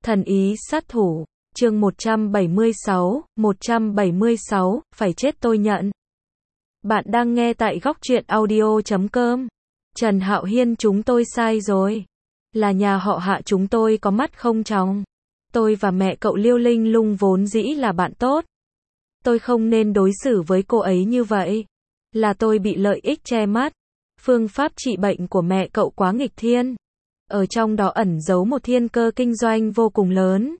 Thần ý sát thủ, chương 176, phải chết tôi nhận. Bạn đang nghe tại Góc Truyện Audio.com. Trần Hạo Hiên, chúng tôi sai rồi. Là nhà họ Hạ chúng tôi có mắt không tròng. Tôi và mẹ cậu Liêu Linh Lung vốn dĩ là bạn tốt. Tôi không nên đối xử với cô ấy như vậy. Là tôi bị lợi ích che mắt. Phương pháp trị bệnh của mẹ cậu quá nghịch thiên. Ở trong đó ẩn giấu một thiên cơ kinh doanh vô cùng lớn.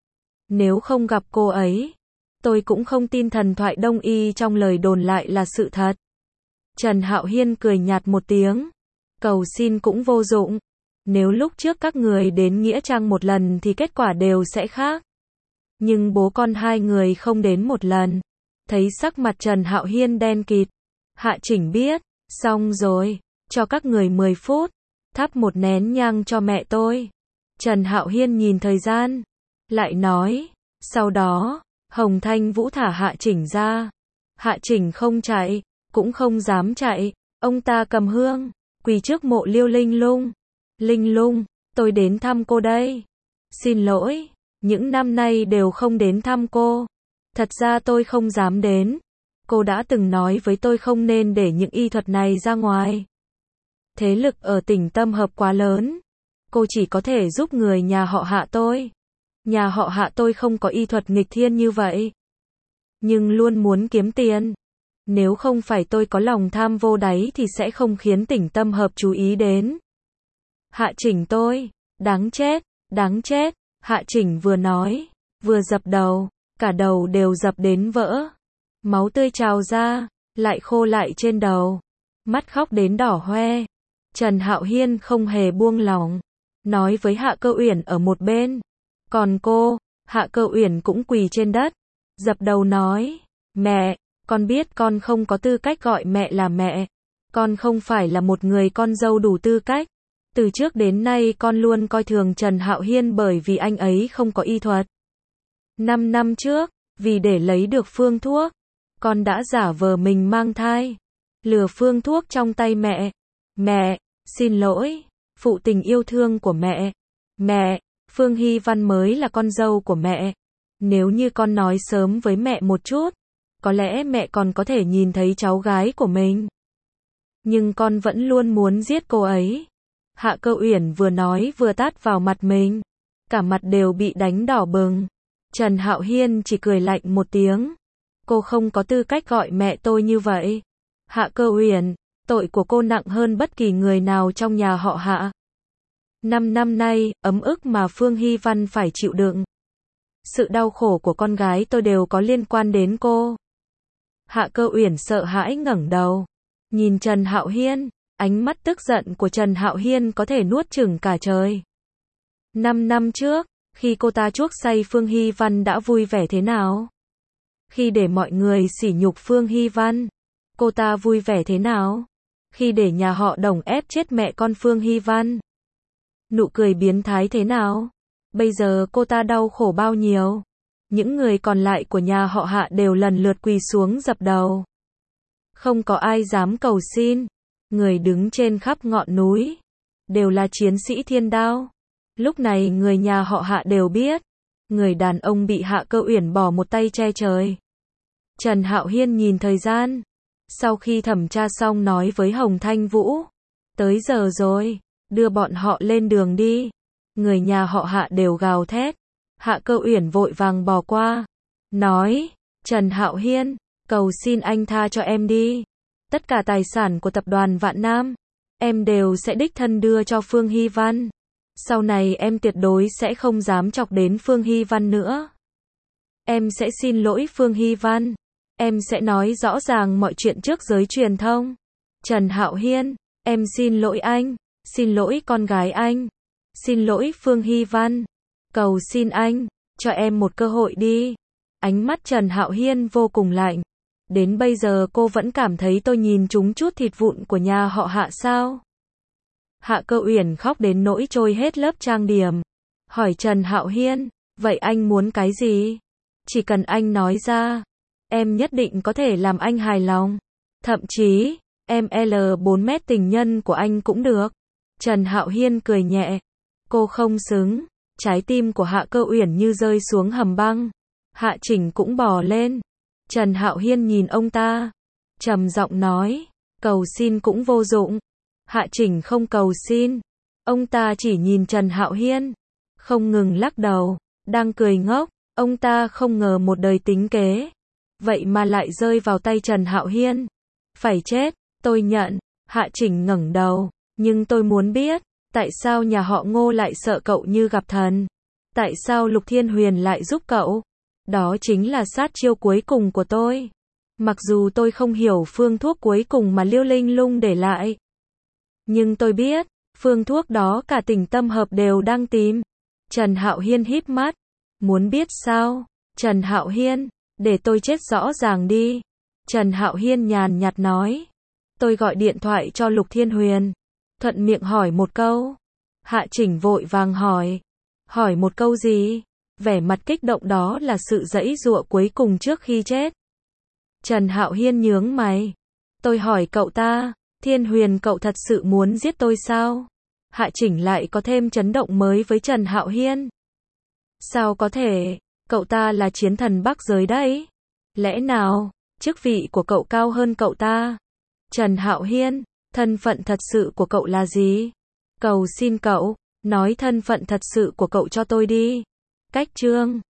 Nếu không gặp cô ấy, tôi cũng không tin thần thoại Đông y trong lời đồn lại là sự thật. Trần Hạo Hiên cười nhạt một tiếng. Cầu xin cũng vô dụng. Nếu lúc trước các người đến Nghĩa Trang một lần thì kết quả đều sẽ khác. Nhưng bố con hai người không đến một lần. Thấy sắc mặt Trần Hạo Hiên đen kịt. Hạ Chỉnh biết, xong rồi, cho các người 10 phút. Thắp một nén nhang cho mẹ tôi. Trần Hạo Hiên nhìn thời gian. Lại nói, sau đó, Hồng Thanh Vũ thả Hạ Chỉnh ra. Hạ Chỉnh không chạy, cũng không dám chạy. Ông ta cầm hương, quỳ trước mộ Liêu Linh Lung. Linh Lung, tôi đến thăm cô đây. Xin lỗi, những năm nay đều không đến thăm cô. Thật ra tôi không dám đến. Cô đã từng nói với tôi không nên để những y thuật này ra ngoài. Thế lực ở tỉnh Tâm Hợp quá lớn. Cô chỉ có thể giúp người nhà họ Hạ tôi. Nhà họ Hạ tôi không có y thuật nghịch thiên như vậy. Nhưng luôn muốn kiếm tiền. Nếu không phải tôi có lòng tham vô đáy thì sẽ không khiến tỉnh Tâm Hợp chú ý đến. Hạ Chỉnh tôi, đáng chết, đáng chết. Hạ Chỉnh vừa nói, vừa dập đầu, cả đầu đều dập đến vỡ. Máu tươi trào ra, lại khô lại trên đầu. Mắt khóc đến đỏ hoe. Trần Hạo Hiên không hề buông lỏng, nói với Hạ Cơ Uyển ở một bên. Còn cô, Hạ Cơ Uyển cũng quỳ trên đất, dập đầu nói, mẹ, con biết con không có tư cách gọi mẹ là mẹ. Con không phải là một người con dâu đủ tư cách. Từ trước đến nay con luôn coi thường Trần Hạo Hiên bởi vì anh ấy không có y thuật. 5 năm trước, vì để lấy được phương thuốc, con đã giả vờ mình mang thai, lừa phương thuốc trong tay mẹ. Mẹ, xin lỗi, phụ tình yêu thương của mẹ. Mẹ, Phương Hy Văn mới là con dâu của mẹ. Nếu như con nói sớm với mẹ một chút, có lẽ mẹ còn có thể nhìn thấy cháu gái của mình. Nhưng con vẫn luôn muốn giết cô ấy. Hạ Cơ Uyển vừa nói vừa tát vào mặt mình. Cả mặt đều bị đánh đỏ bừng. Trần Hạo Hiên chỉ cười lạnh một tiếng. Cô không có tư cách gọi mẹ tôi như vậy. Hạ Cơ Uyển, tội của cô nặng hơn bất kỳ người nào trong nhà họ Hạ. 5 năm nay, ấm ức mà Phương Hy Văn phải chịu đựng. Sự đau khổ của con gái tôi đều có liên quan đến cô. Hạ Cơ Uyển sợ hãi ngẩng đầu. Nhìn Trần Hạo Hiên, ánh mắt tức giận của Trần Hạo Hiên có thể nuốt chửng cả trời. 5 năm trước, khi cô ta chuốc say Phương Hy Văn đã vui vẻ thế nào? Khi để mọi người sỉ nhục Phương Hy Văn, cô ta vui vẻ thế nào? Khi để nhà họ Đồng ép chết mẹ con Phương Hy Văn, nụ cười biến thái thế nào? Bây giờ cô ta đau khổ bao nhiêu? Những người còn lại của nhà họ Hạ đều lần lượt quỳ xuống dập đầu. Không có ai dám cầu xin. Người đứng trên khắp ngọn núi đều là chiến sĩ thiên đao. Lúc này người nhà họ Hạ đều biết, người đàn ông bị Hạ Cơ Uyển bỏ một tay che trời. Trần Hạo Hiên nhìn thời gian. Sau khi thẩm tra xong nói với Hồng Thanh Vũ, tới giờ rồi, đưa bọn họ lên đường đi. Người nhà họ Hạ đều gào thét. Hạ Cơ Uyển vội vàng bỏ qua, nói, Trần Hạo Hiên, cầu xin anh tha cho em đi. Tất cả tài sản của tập đoàn Vạn Nam, em đều sẽ đích thân đưa cho Phương Hy Văn. Sau này em tuyệt đối sẽ không dám chọc đến Phương Hy Văn nữa. Em sẽ xin lỗi Phương Hy Văn. Em sẽ nói rõ ràng mọi chuyện trước giới truyền thông. Trần Hạo Hiên, em xin lỗi anh, xin lỗi con gái anh, xin lỗi Phương Hy Văn. Cầu xin anh, cho em một cơ hội đi. Ánh mắt Trần Hạo Hiên vô cùng lạnh. Đến bây giờ cô vẫn cảm thấy tôi nhìn trúng chút thịt vụn của nhà họ Hạ sao? Hạ Cơ Uyển khóc đến nỗi trôi hết lớp trang điểm. Hỏi Trần Hạo Hiên, vậy anh muốn cái gì? Chỉ cần anh nói ra, em nhất định có thể làm anh hài lòng. Thậm chí, em L4 mét tình nhân của anh cũng được. Trần Hạo Hiên cười nhẹ. Cô không xứng. Trái tim của Hạ Cơ Uyển như rơi xuống hầm băng. Hạ Chỉnh cũng bò lên. Trần Hạo Hiên nhìn ông ta, trầm giọng nói, cầu xin cũng vô dụng. Hạ Chỉnh không cầu xin. Ông ta chỉ nhìn Trần Hạo Hiên, không ngừng lắc đầu, đang cười ngốc. Ông ta không ngờ một đời tính kế, vậy mà lại rơi vào tay Trần Hạo Hiên. Phải chết, tôi nhận. Hạ Chỉnh ngẩng đầu, nhưng tôi muốn biết, tại sao nhà họ Ngô lại sợ cậu như gặp thần? Tại sao Lục Thiên Huyền lại giúp cậu? Đó chính là sát chiêu cuối cùng của tôi. Mặc dù tôi không hiểu phương thuốc cuối cùng mà Liêu Linh Lung để lại, nhưng tôi biết, phương thuốc đó cả Tỉnh Tâm Hợp đều đang tìm. Trần Hạo Hiên híp mắt. Muốn biết sao? Trần Hạo Hiên, để tôi chết rõ ràng đi. Trần Hạo Hiên nhàn nhạt nói. Tôi gọi điện thoại cho Lục Thiên Huyền, thuận miệng hỏi một câu. Hạ Chỉnh vội vàng hỏi. Hỏi một câu gì? Vẻ mặt kích động đó là sự giãy giụa cuối cùng trước khi chết. Trần Hạo Hiên nhướng mày. Tôi hỏi cậu ta, Thiên Huyền cậu thật sự muốn giết tôi sao? Hạ Chỉnh lại có thêm chấn động mới với Trần Hạo Hiên. Sao có thể, cậu ta là chiến thần Bắc giới đấy. Lẽ nào, chức vị của cậu cao hơn cậu ta? Trần Hạo Hiên, thân phận thật sự của cậu là gì? Cầu xin cậu, nói thân phận thật sự của cậu cho tôi đi. Cách chương